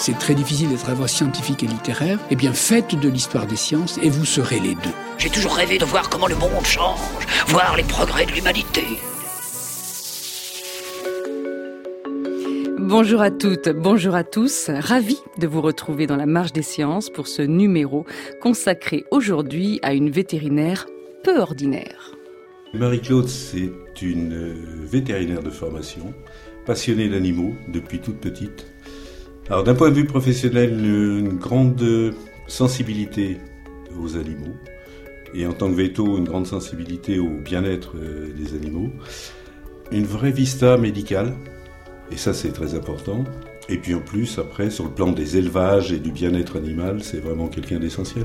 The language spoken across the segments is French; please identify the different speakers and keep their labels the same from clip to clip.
Speaker 1: c'est très difficile d'être à la fois scientifique et littéraire, eh bien faites de l'histoire des sciences et vous serez les deux.
Speaker 2: J'ai toujours rêvé de voir comment le monde change, voir les progrès de l'humanité.
Speaker 3: Bonjour à toutes, bonjour à tous. Ravi de vous retrouver dans la Marche des Sciences pour ce numéro consacré aujourd'hui à une vétérinaire peu ordinaire.
Speaker 4: Marie-Claude, c'est une vétérinaire de formation, passionnée d'animaux depuis toute petite. Alors d'un point de vue professionnel, une grande sensibilité aux animaux. Et en tant que véto, une grande sensibilité au bien-être des animaux. Une vraie vista médicale, et ça c'est très important. Et puis en plus, après, sur le plan des élevages et du bien-être animal, c'est vraiment quelqu'un d'essentiel.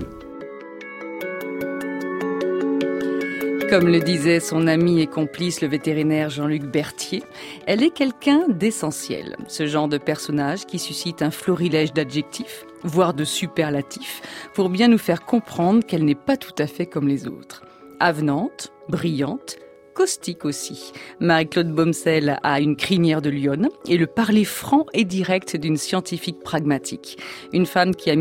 Speaker 3: Comme le disait son ami et complice le vétérinaire Jean-Luc Berthier, elle est quelqu'un d'essentiel. Ce genre de personnage qui suscite un florilège d'adjectifs, voire de superlatifs, pour bien nous faire comprendre qu'elle n'est pas tout à fait comme les autres. Avenante, brillante, caustique aussi. Marie-Claude Bomsel a une crinière de lionne et le parler franc et direct d'une scientifique pragmatique. Une femme qui a